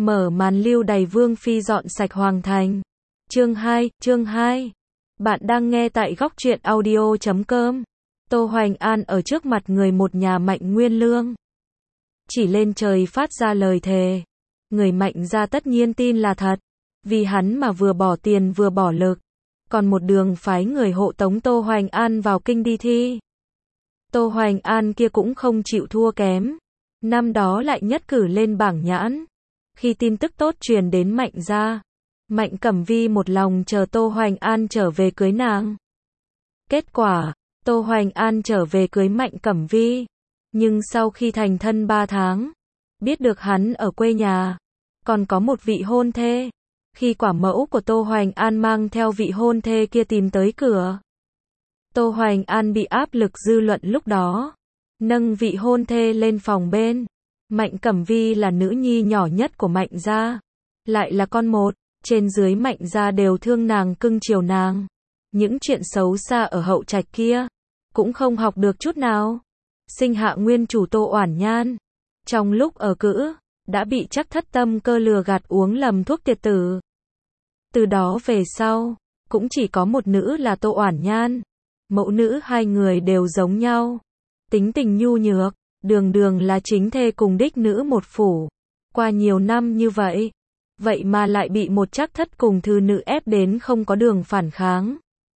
Mở màn lưu đày Vương Phi dọn sạch Hoàng Thành. Chương 2. Bạn đang nghe tại góc truyện audio.com. Tô Hoành An ở trước mặt người một nhà Mạnh Nguyên Lương. Chỉ lên trời phát ra lời thề. Người Mạnh gia tất nhiên tin là thật. Vì hắn mà vừa bỏ tiền vừa bỏ lực. Còn một đường phái người hộ tống Tô Hoành An vào kinh đi thi. Tô Hoành An kia cũng không chịu thua kém. Năm đó lại nhất cử lên bảng nhãn. Khi tin tức tốt truyền đến Mạnh gia, Mạnh Cẩm Vi một lòng chờ Tô Hoành An trở về cưới nàng. Kết quả, Tô Hoành An trở về cưới Mạnh Cẩm Vi. Nhưng sau khi thành thân 3 tháng, biết được hắn ở quê nhà, còn có một vị hôn thê. Khi quả mẫu của Tô Hoành An mang theo vị hôn thê kia tìm tới cửa, Tô Hoành An bị áp lực dư luận lúc đó, nâng vị hôn thê lên phòng bên. Mạnh Cẩm Vi là nữ nhi nhỏ nhất của Mạnh gia, lại là con một, trên dưới Mạnh gia đều thương nàng cưng chiều nàng. Những chuyện xấu xa ở hậu trạch kia, cũng không học được chút nào. Sinh hạ nguyên chủ Tô Oản Nhan, trong lúc ở cữ, đã bị Trác Thất Tâm cơ lừa gạt uống lầm thuốc tiệt tử. Từ đó về sau, cũng chỉ có một nữ là Tô Oản Nhan. Mẫu nữ hai người đều giống nhau, tính tình nhu nhược, đường đường là chính thê cùng đích nữ một phủ. Qua nhiều năm như vậy, vậy mà lại bị một Trác Thất cùng thư nữ ép đến không có đường phản kháng.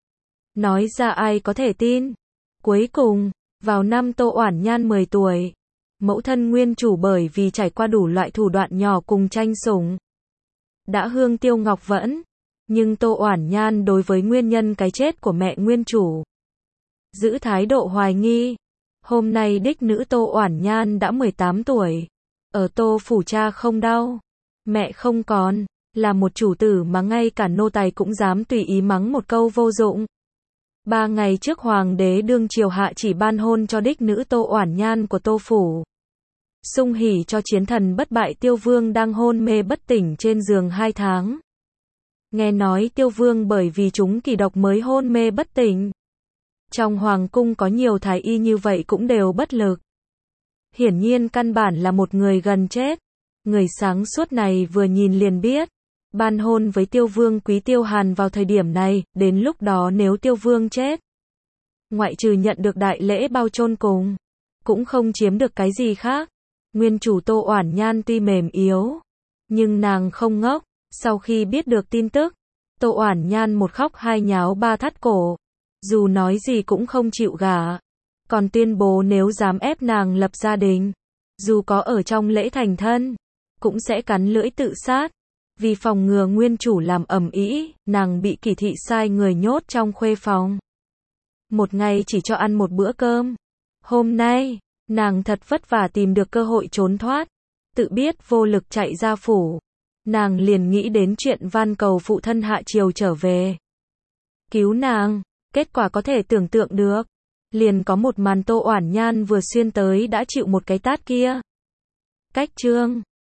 Nói ra ai có thể tin. Cuối cùng, vào năm Tô Oản Nhan 10 tuổi, mẫu thân nguyên chủ bởi vì trải qua đủ loại thủ đoạn nhỏ cùng tranh sủng, đã hương tiêu ngọc vẫn. Nhưng Tô Oản Nhan đối với nguyên nhân cái chết của mẹ nguyên chủ giữ thái độ hoài nghi. Hôm nay đích nữ Tô Oản Nhan đã 18 tuổi. Ở Tô phủ cha không đau, mẹ không còn, là một chủ tử mà ngay cả nô tài cũng dám tùy ý mắng một câu vô dụng. 3 ngày trước hoàng đế đương triều hạ chỉ ban hôn cho đích nữ Tô Oản Nhan của Tô phủ. Sung hỉ cho chiến thần bất bại Tiêu Vương đang hôn mê bất tỉnh trên giường 2 tháng. Nghe nói Tiêu Vương bởi vì trúng kỳ độc mới hôn mê bất tỉnh. Trong hoàng cung có nhiều thái y như vậy cũng đều bất lực. Hiển nhiên căn bản là một người gần chết. Người sáng suốt này vừa nhìn liền biết. Ban hôn với Tiêu Vương quý Tiêu Hàn vào thời điểm này, đến lúc đó nếu Tiêu Vương chết, ngoại trừ nhận được đại lễ bao chôn cùng, cũng không chiếm được cái gì khác. Nguyên chủ Tô Oản Nhan tuy mềm yếu, nhưng nàng không ngốc. Sau khi biết được tin tức, Tô Oản Nhan một khóc hai nháo ba thắt cổ. Dù nói gì cũng không chịu gả, còn tuyên bố nếu dám ép nàng lập gia đình, dù có ở trong lễ thành thân, cũng sẽ cắn lưỡi tự sát. Vì phòng ngừa nguyên chủ làm ầm ĩ, nàng bị Kỳ thị sai người nhốt trong khuê phòng. Một ngày chỉ cho ăn một bữa cơm. Hôm nay, nàng thật vất vả tìm được cơ hội trốn thoát, tự biết vô lực chạy ra phủ. Nàng liền nghĩ đến chuyện van cầu phụ thân hạ triều trở về cứu nàng. Kết quả có thể tưởng tượng được. Liền có một màn Tô Oản Nhan vừa xuyên tới đã chịu một cái tát kia. Cách chương